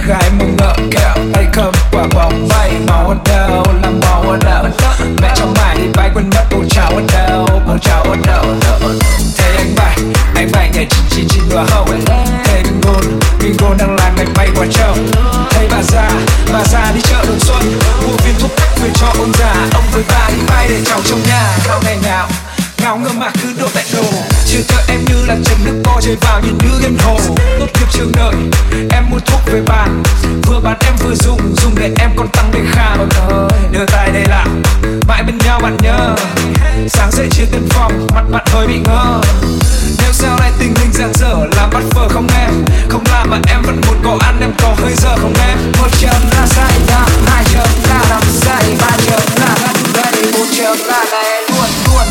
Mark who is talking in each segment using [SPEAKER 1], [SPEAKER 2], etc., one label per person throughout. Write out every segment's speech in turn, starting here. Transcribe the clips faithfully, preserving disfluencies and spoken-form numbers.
[SPEAKER 1] gái mong ngợ kẹo tay cầm quả bóng bay máu ở đâu làm máu ở đâu mẹ cho mày đi bay quên mất bầu cháo ở đâu bầu cháo ở đâu thế anh bay anh bay nhảy chín chín chín đùa hậu thế bingo bingo đang làm anh bay qua châu thấy bà già bà già đi chợ đồng xuân mua viên thuốc bắc về cho ông già ông với bà đi bay để cháu trong nhà sau ngày nào ngáo ngơ mà cứ đổ tại đồ chưa thơ em như là chấm nước co chơi vào nhìn như game hồ tốt nghiệp trường đợi em mua thuốc về bàn vừa bán em vừa dùng dùng để em còn tăng đề kháng đưa tay đây là mãi bên nhau bạn nhớ sáng dậy chia tiền phòng mặt bạn hơi bị ngơ nếu sau này tình hình giang dở làm bắt phở không em không làm mà em vẫn muốn có ăn em có hơi giờ không em một chấm là sai năm hai chấm là làm sai ba chấm là gắt đây một chấm là lẻ luôn luôn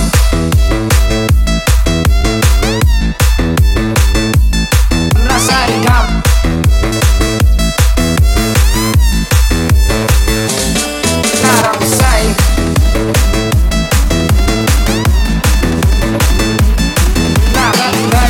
[SPEAKER 1] là sai năm là làm sai là gắt đây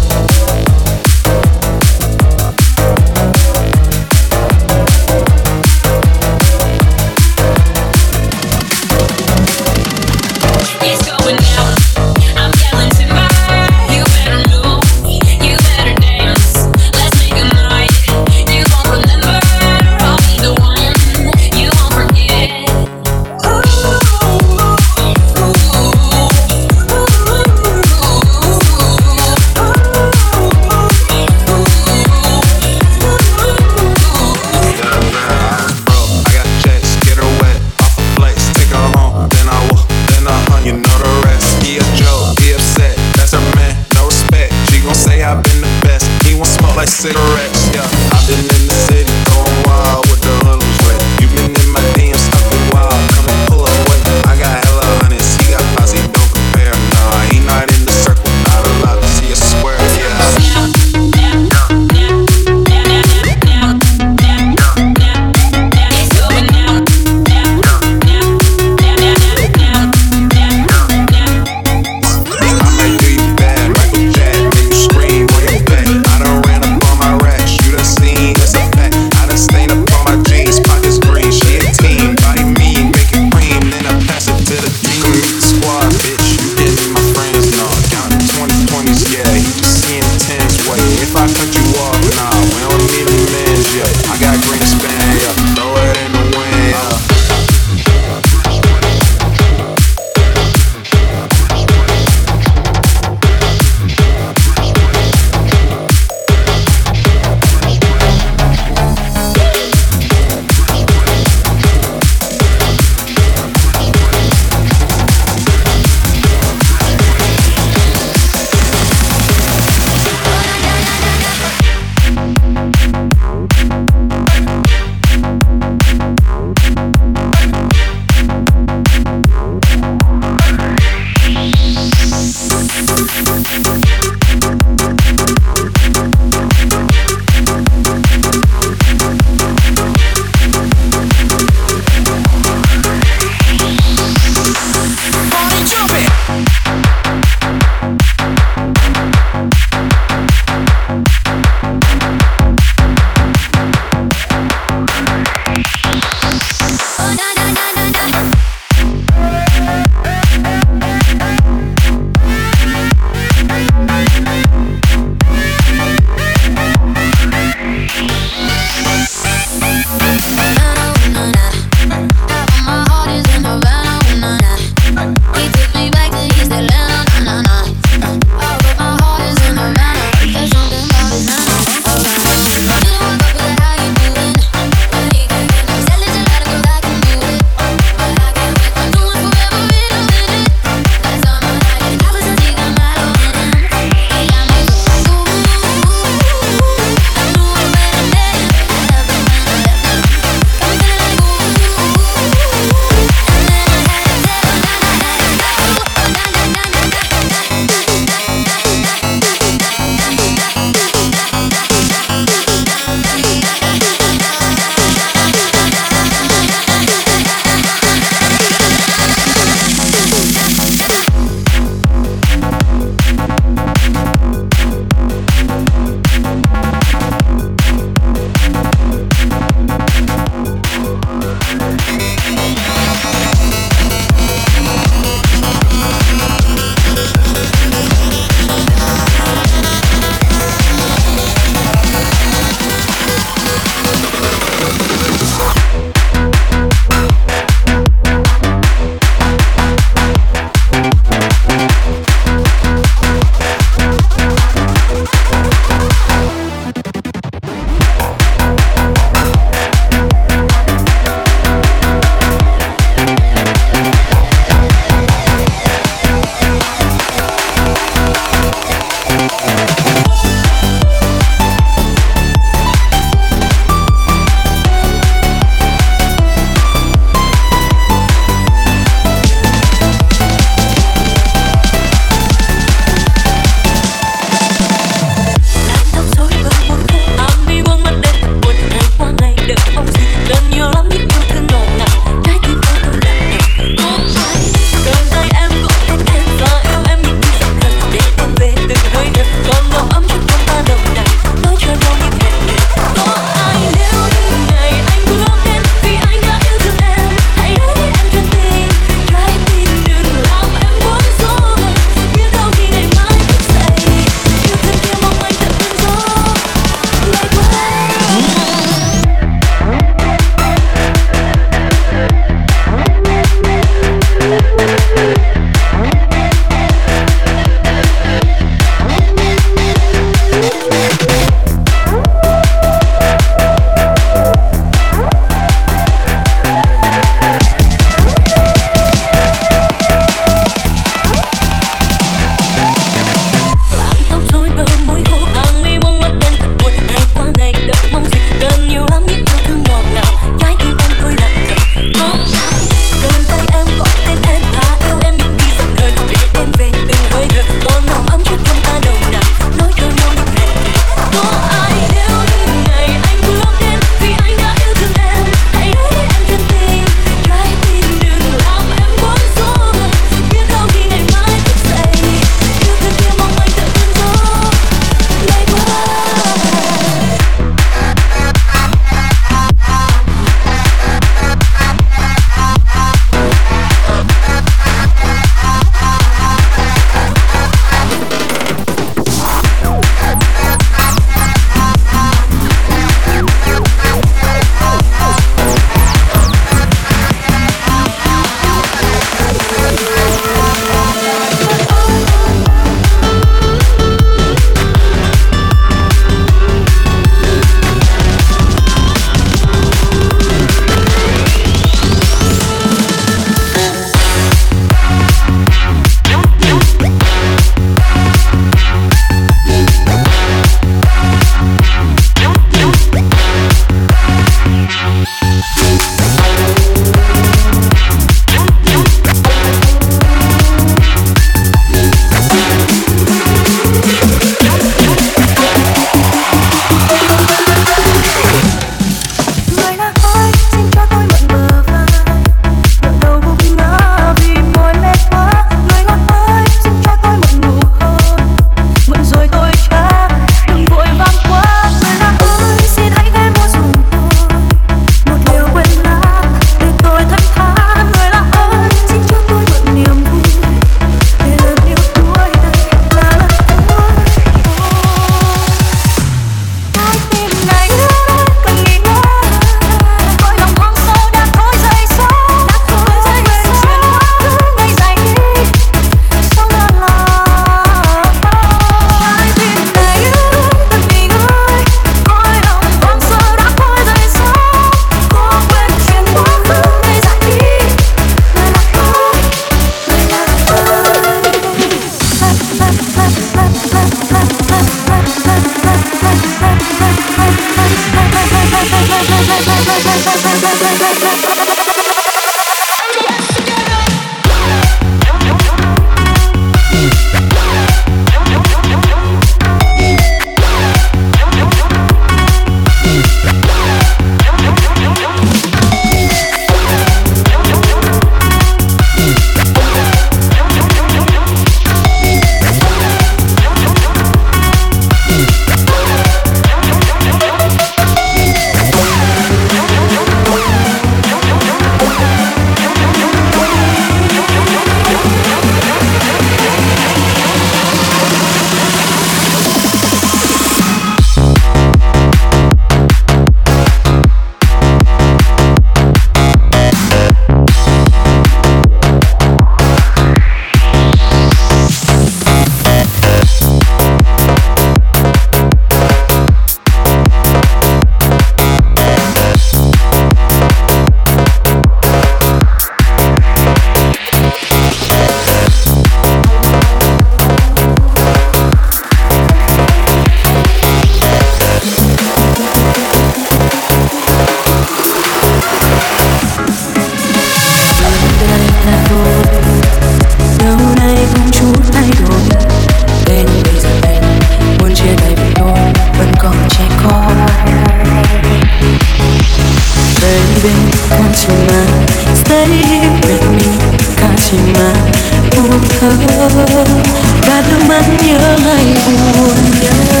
[SPEAKER 2] thì mà buồn thơ gạt nước mắt nhớ ngày buồn nhớ.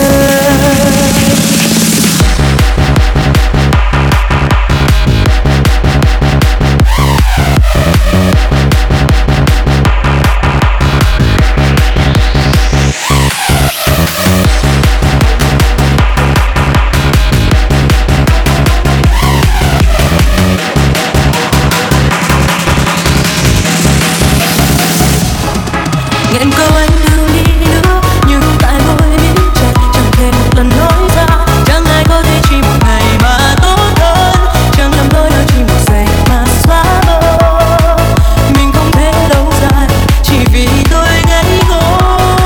[SPEAKER 2] Nghẹn câu anh đừng đi nữa, nhưng tại môi miếng chặt chẳng thể một lần nói ra. Chẳng ai có thể chỉ một ngày mà tốt hơn, chẳng làm đôi đôi chỉ một giây mà xóa mơ. Mình không thể lâu dài chỉ vì tôi ngây ngô.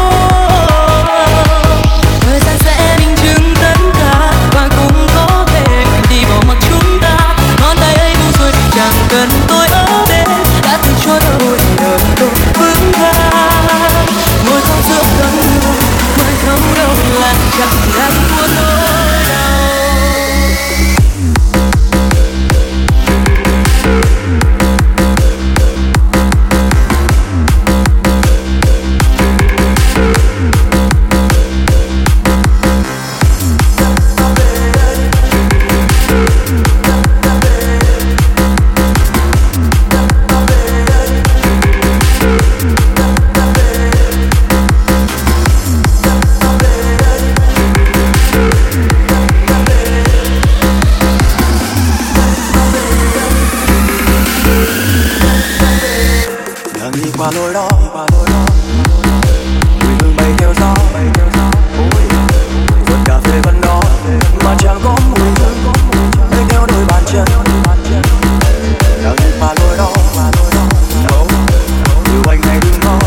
[SPEAKER 2] Thời gian sẽ minh chứng tất cả và cũng có thể đi bỏ mặc chúng ta. Ngón tay ấy buông xuôi chẳng cần tôi ở bên, đã từng trôi rồi đời tôi vững vàng. Ngồi trong giữa cơn mưa mới thấu đâu là chẳng đang buồn nỗi đau.
[SPEAKER 3] qua lối đó, mùi hương bay theo gió, vườn cà phê vẫn đó mà chẳng có mùi hương, bay theo đôi bàn chân, đang đi qua lối đó, yêu anh này đừng nói,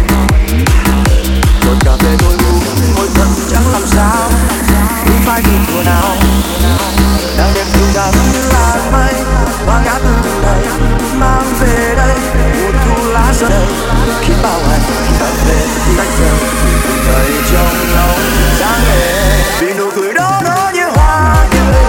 [SPEAKER 3] vườn cà phê tôi ngu, môi thân chẳng làm sao, nhưng phải nhìn thua nào, đang đẹp dịu dàng như làn mây, qua ngã tư này mang về đây. Lá rơi khi bao ngày cà phê tách rời đời trong lòng sáng lệ vì nụ cười đó nó như hoa tươi.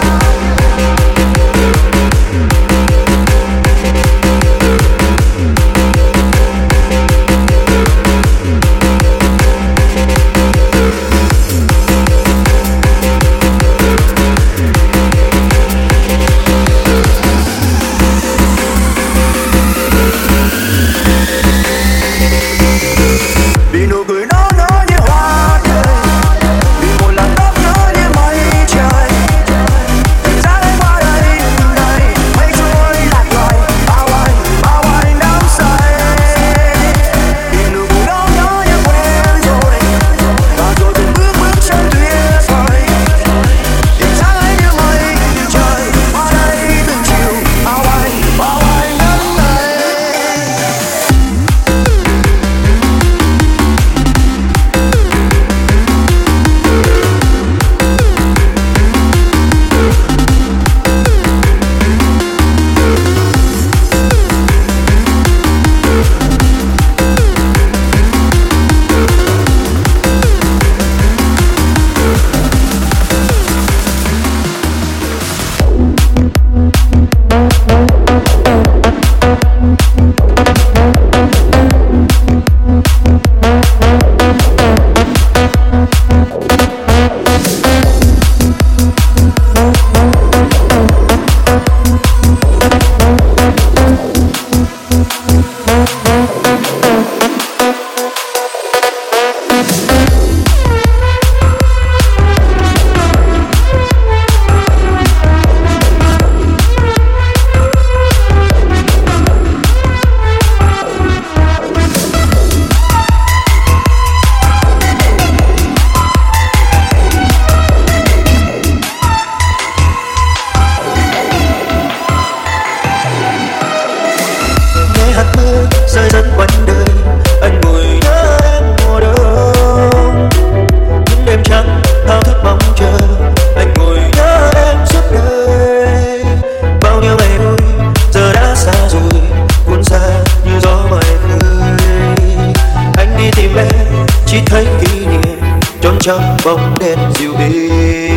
[SPEAKER 3] Trong bóng đêm dịu đi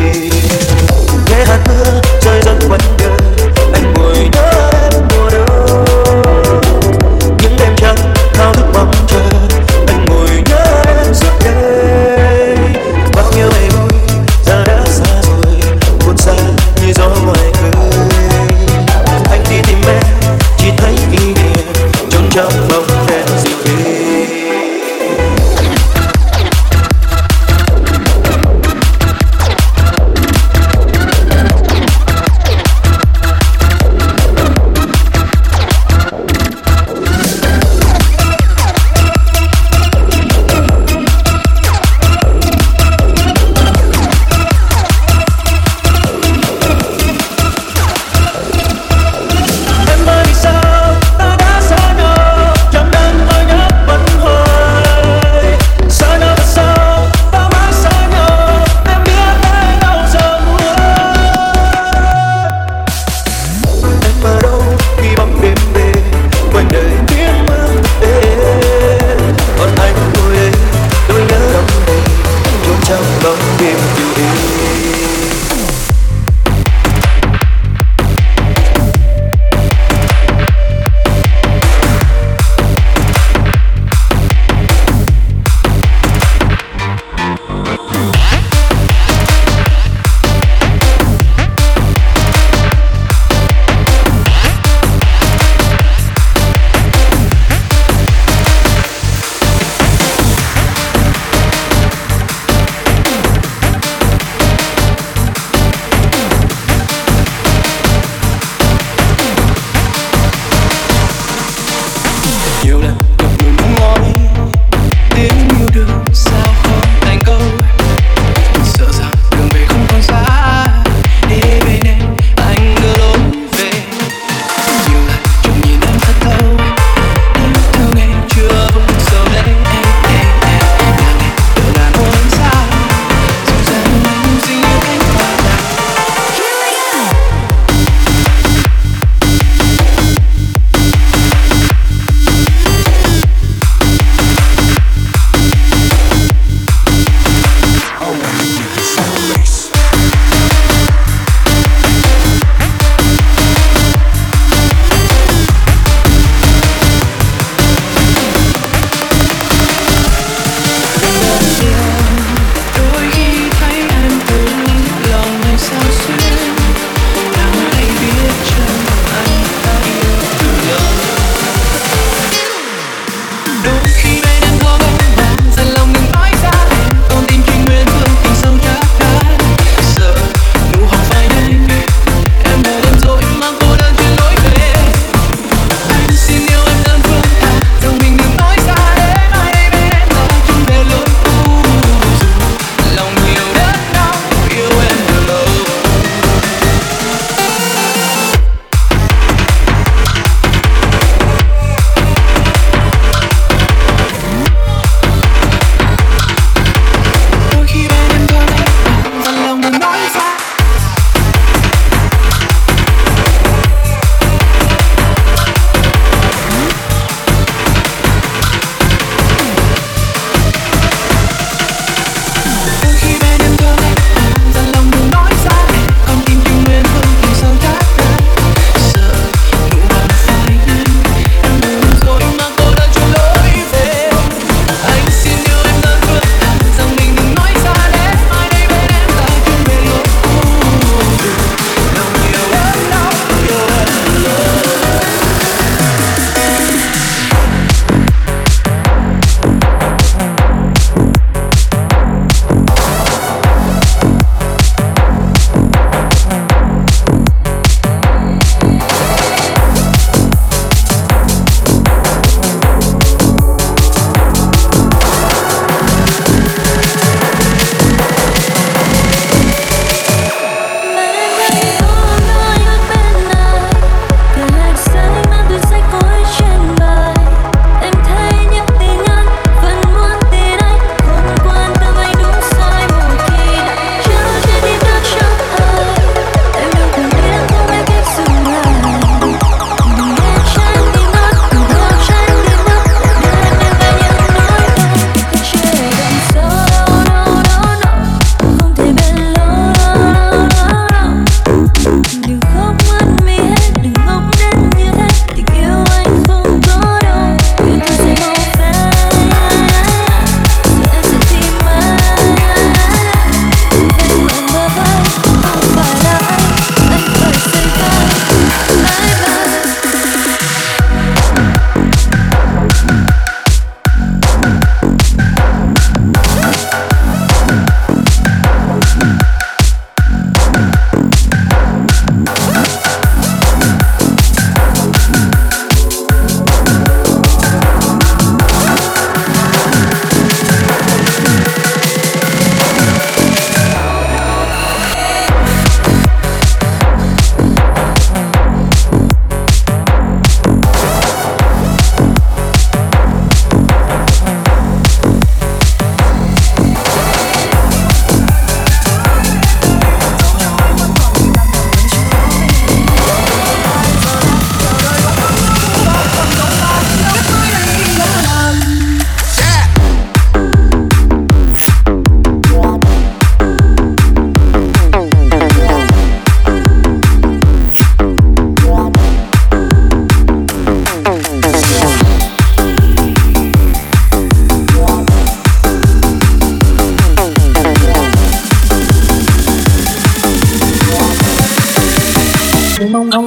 [SPEAKER 3] nghe hạt mưa rơi rất quanh đời anh ngồi nhớ em mùa đông những đêm trăng trong bóng đêm dịu đi.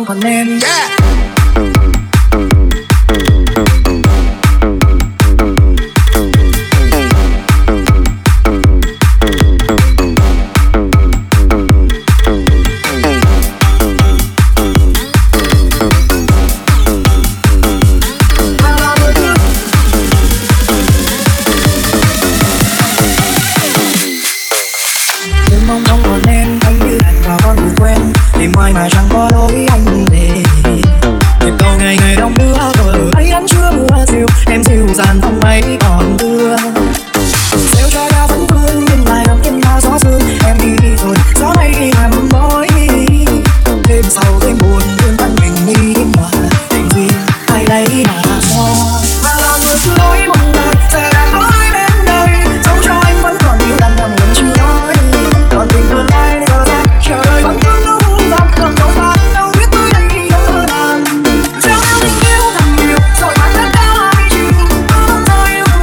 [SPEAKER 3] còn nên. Yeah. Mai mà chẳng có lối anh về nhịp cầu ngày ngày đông đưa vợ ấy anh chưa mưa siêu em siêu dàn phong ấy còn đưa siêu cho ra vẫn vương nhưng lại nằm trên bao gió sương em đi rồi gió này đi làm mối đêm sau đêm buồn đơn thân mình đi đêm hòa tình duyên ai lấy mà cho và là người cứ lối một đời giờ đã nói đến đây dẫu cho anh vẫn còn nhiều lần nằm ngẩn chưa nói còn tình tương lai giờ ra chờ đợi vẫn cứ không có bạn đâu biết tôi đây đâu hơn nàng gieo theo tình yêu thật nhiều rồi bạn đã cao hai chiều cứ mong thôi yêu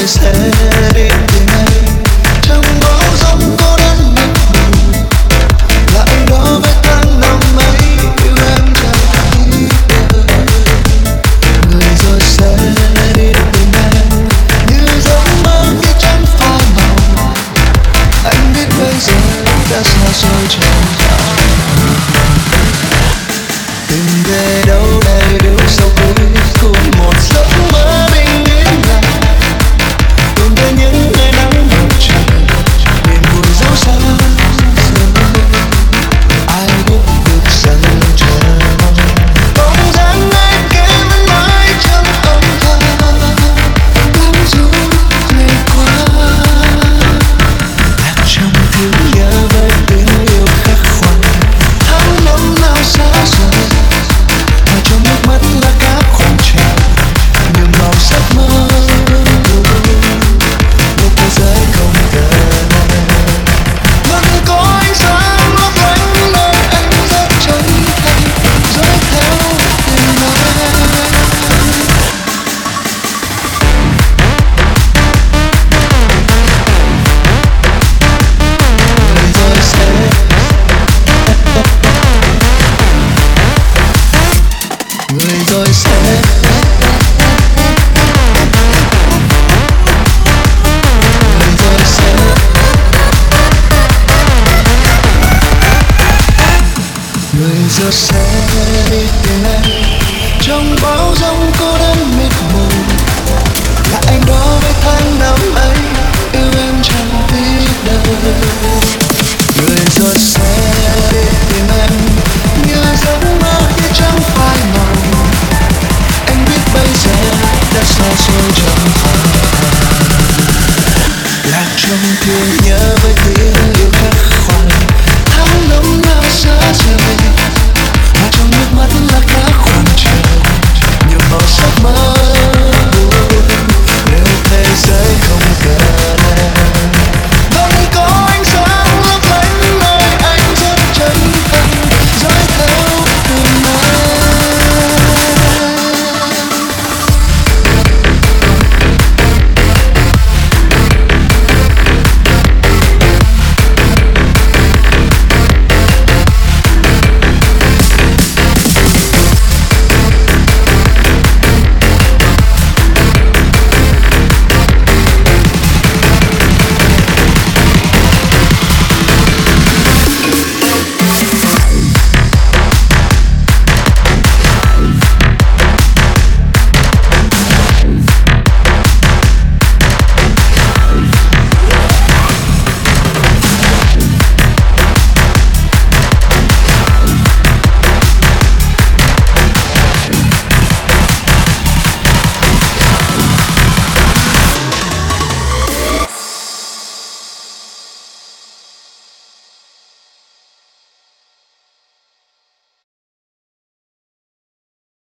[SPEAKER 3] sẽ đi từ ngày trong bão giông cô đơn mịt mù, là anh đó với tháng năm ấy yêu em chẳng biết đời. Người rồi sẽ đi từ ngày như giấc mơ khi chân phai màu, anh biết bây giờ đã xa xôi chẳng phải. Tìm về đâu đây đứng sau cuối cùng một giấc mơ bình yên lặng, tìm về những ngày nắng đầu trời niềm buồn dấu xa rồi. Ai biết được rằng chờ mong bóng dáng ai kia vẫn mãi trong âm thầm bám rút ngày qua, lạc trong thương nhớ với tiếng yêu khắc khoải. Tháng năm nào xa rồi mà trong nước mắt là các khoảng trời nhiều màu sắc mơ, một thế giới không tờ vẫn có ánh sáng lấp lánh nơi anh rất chân thành dõi theo tình anh. Người rồi sẽ người rồi sẽ người rồi sẽ người rồi sẽ đi tìm em trong bão giông cô đơn mịt mù, là anh đó với tháng năm ấy yêu em chẳng biết đời. Người rồi sẽ đi